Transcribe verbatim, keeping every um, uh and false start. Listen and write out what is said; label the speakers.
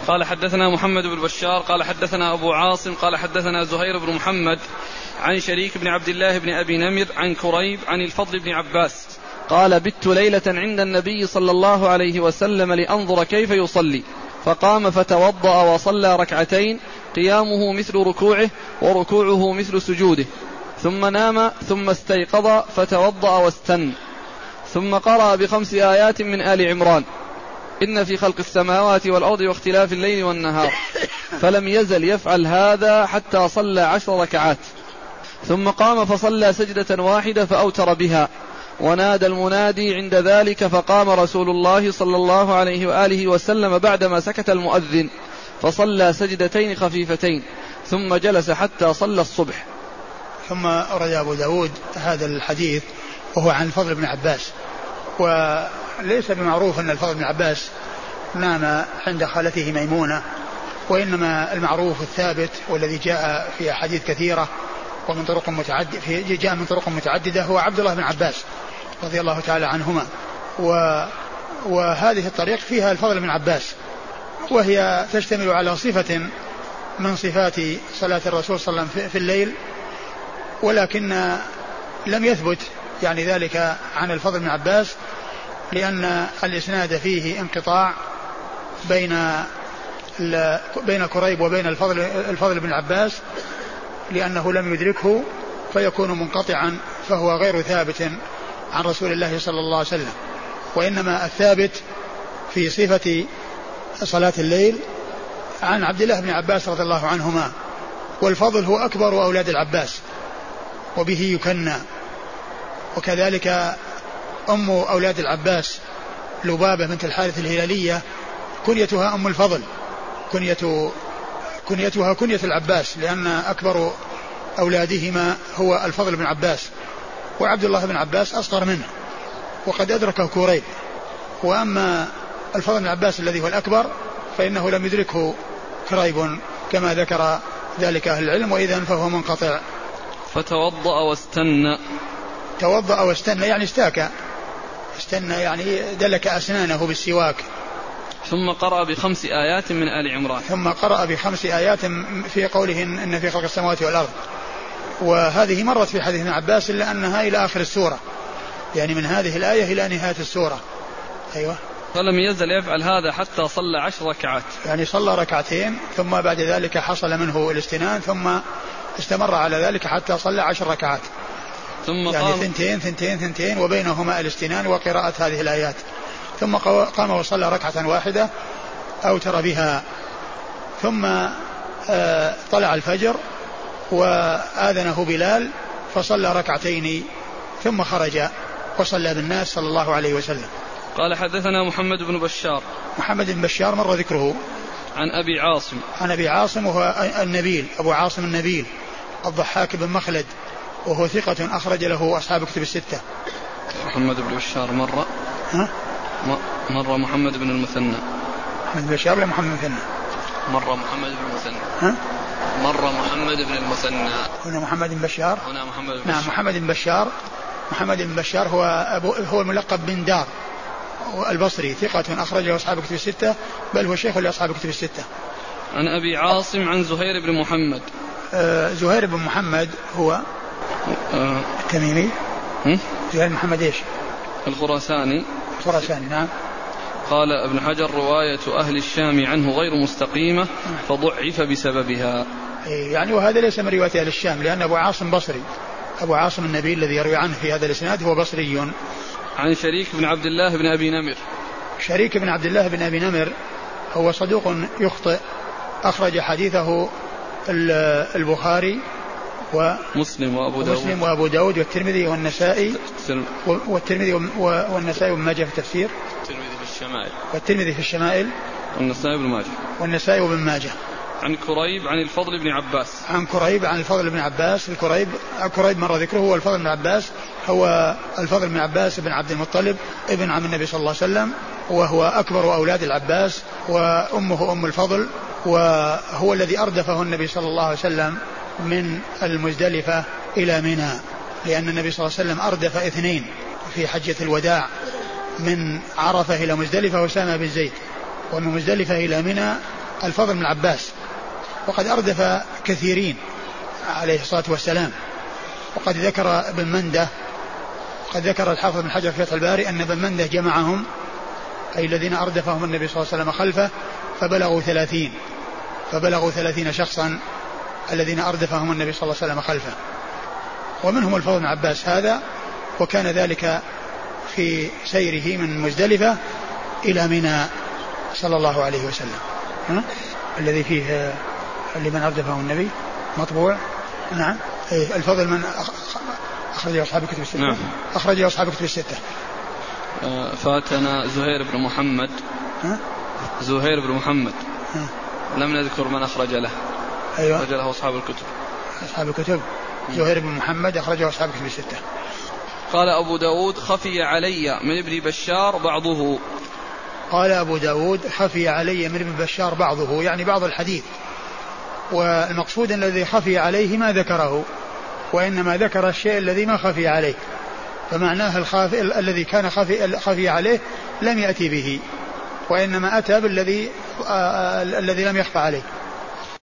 Speaker 1: قال حدثنا محمد بن بشار قال حدثنا أبو عاصم قال حدثنا زهير بن محمد عن شريك بن عبد الله بن أبي نمر عن كريب عن الفضل بن عباس
Speaker 2: قال بت ليلة عند النبي صلى الله عليه وسلم لأنظر كيف يصلي، فقام فتوضأ وصلى ركعتين قيامه مثل ركوعه وركوعه مثل سجوده، ثم نام ثم استيقظ فتوضأ واستن، ثم قرأ بخمس آيات من آل عمران إن في خلق السماوات والأرض واختلاف الليل والنهار، فلم يزل يفعل هذا حتى صلى عشر ركعات، ثم قام فصلى سجدة واحدة فأوتر بها، ونادى المنادي عند ذلك، فقام رسول الله صلى الله عليه وآله وسلم بعدما سكت المؤذن فصلى سجدتين خفيفتين، ثم جلس حتى صلى الصبح.
Speaker 3: ثم أورد أبو داود هذا الحديث وهو عن الفضل بن عباس، وليس بمعروف أن الفضل بن عباس نام عند خالته ميمونة، وإنما المعروف الثابت والذي جاء في أحاديث كثيرة ومن طرق متعددة في جاء من طرق متعددة هو عبد الله بن عباس رضي الله تعالى عنهما، و وهذه الطريق فيها الفضل بن عباس، وهي تشتمل على صفة من صفات صلاة الرسول صلى الله عليه وسلم في الليل، ولكن لم يثبت يعني ذلك عن الفضل بن عباس، لأن الإسناد فيه انقطاع بين بين كريب وبين الفضل الفضل بن عباس، لأنه لم يدركه فيكون منقطعا، فهو غير ثابت عن رسول الله صلى الله عليه وسلم. وإنما الثابت في صفة صلاة الليل عن عبد الله بن عباس رضي الله عنهما، والفضل هو أكبر أولاد العباس وبه يكنى، وكذلك أم أولاد العباس لبابة بنت الحارث الهلالية كنيتها أم الفضل، كنية كنيتها كنية العباس، لأن أكبر أولادهما هو الفضل بن عباس، وعبد الله بن عباس أصغر منه وقد أدركه كريب، وأما الفضل بن عباس الذي هو الأكبر فإنه لم يدركه كريب كما ذكر ذلك أهل العلم، وإذن فهو منقطع.
Speaker 1: فتوضأ واستنى.
Speaker 3: توضأ واستنى يعني استاك، استنى يعني دلك أسنانه بالسواك.
Speaker 1: ثم قرأ بخمس آيات من آل عمران.
Speaker 3: ثم قرأ بخمس آيات في قوله إن في خلق السماوات والأرض، وهذه مرت في حديث ابن عباس إلا أنها إلى آخر السورة، يعني من هذه الآية إلى نهاية السورة. أيوة.
Speaker 1: فلم يزل يفعل هذا حتى صلى عشر ركعات،
Speaker 3: يعني صلى ركعتين ثم بعد ذلك حصل منه الاستنان، ثم استمر على ذلك حتى صلى عشر ركعات،
Speaker 1: ثم
Speaker 3: يعني ثنتين ثنتين ثنتين وبينهما الاستنان وقراءة هذه الآيات، ثم قام وصلى ركعة واحدة أوتر بها، ثم طلع الفجر وآذنه بلال فصلى ركعتين ثم خرج وصلى بالناس صلى الله عليه وسلم.
Speaker 1: قال حدثنا محمد بن بشار.
Speaker 3: محمد بن بشار مر ذكره.
Speaker 1: عن أبي عاصم.
Speaker 3: عن أبي عاصم وهو النبيل أبو عاصم النبيل الضحاك بن مخلد، وهو ثقة أخرج له أصحاب كتب الستة.
Speaker 1: محمد بن بشار مرة
Speaker 3: ها؟
Speaker 1: مرة محمد بن المثنى.
Speaker 3: محمد بن بشار ولا محمد بن المثنى؟
Speaker 1: مرة محمد بن المثنى.
Speaker 3: ها؟
Speaker 1: مرة محمد بن المثنى.
Speaker 3: هنا محمد بن بشار.
Speaker 1: هنا محمد بن بشار.
Speaker 3: نعم محمد بن بشار. محمد بن بشار هو أبو هو الملقب بن دار البصري، ثقة أخرجه أصحاب كتب الستة، بل هو شيخ لأصحاب كتب الستة.
Speaker 1: عن أبي عاصم عن زهير بن محمد.
Speaker 3: آه زهير بن محمد هو
Speaker 1: آه
Speaker 3: التميمي. زهير بن محمد إيش؟
Speaker 1: الخراساني.
Speaker 3: الخراساني نعم.
Speaker 1: قال ابن حجر رواية أهل الشام عنه غير مستقيمة فضعف بسببها.
Speaker 3: يعني وهذا ليس من رواية أهل الشام، لأن أبو عاصم بصري، أبو عاصم النبيل الذي يروي عنه في هذا الإسناد هو بصري.
Speaker 1: عن شريك بن عبد الله بن أبي نمر.
Speaker 3: شريك بن عبد الله بن أبي نمر هو صدوق يخطئ، أخرج حديثه البخاري
Speaker 1: ومسلم وأبو داود
Speaker 3: ومسلم وأبو داود والترمذي والنسائي والترمذي والنسائي وابن ماجه في التفسير،
Speaker 1: والترمذي في الشمائل
Speaker 3: والترمذي في الشمائل
Speaker 1: والنسائي وابن ماجه
Speaker 3: والنسائي وابن ماجه.
Speaker 1: عن كريب عن الفضل بن عباس.
Speaker 3: عن كريب عن الفضل بن عباس. الكريب كريب مر ذكره هو الفضل بن عباس، هو الفضل بن عباس بن عبد المطلب ابن عم النبي صلى الله عليه وسلم، وهو أكبر أولاد العباس، وأمه أم الفضل، وهو الذي أردفه النبي صلى الله عليه وسلم من المزدلفة إلى منى، لأن النبي صلى الله عليه وسلم أردف اثنين في حجة الوداع، من عرفة إلى مزدلفة وسامة بن زيد، ومن مزدلفة إلى منى الفضل بن عباس، وقد أردف كثيرين عليه الصلاة والسلام. وقد ذكر ابن منده قد ذكر الحافظ بن حجر في فتح الباري أن ابن منده جمعهم، أي الذين أردفهم النبي صلى الله عليه وسلم خلفه، فبلغوا ثلاثين فبلغوا ثلاثين شخصا الذين أردفهم النبي صلى الله عليه وسلم خلفه، ومنهم الفضل بن عباس هذا. وكان ذلك في سيره من مزدلفة إلى منى صلى الله عليه وسلم. ها؟ الذي فيه اللي من أردفه النبي مطبوع. نعم. الفضل من أخرجه أصحاب الكتب الستة. نعم. أخرجه أصحاب الكتب الستة.
Speaker 1: فاتنا زهير بن محمد.
Speaker 3: ها؟
Speaker 1: زهير بن محمد.
Speaker 3: ها؟
Speaker 1: لم نذكر من أخرج له.
Speaker 3: أيوة.
Speaker 1: أخرج له أصحاب الكتب.
Speaker 3: أصحاب الكتب. زهير بن محمد أخرجه أصحاب الكتب الستة.
Speaker 1: قال أبو داود خفي علي من ابن بشار بعضه.
Speaker 3: قال أبو داود خفي علي من ابن بشار بعضه، يعني بعض الحديث، والمقصود الذي خفي عليه ما ذكره، وإنما ذكر الشيء الذي ما خفي عليه، فمعناه الخافي الذي كان خفي, خفي عليه لم يأتي به، وإنما أتى بالذي آه الذي لم يخفى عليه.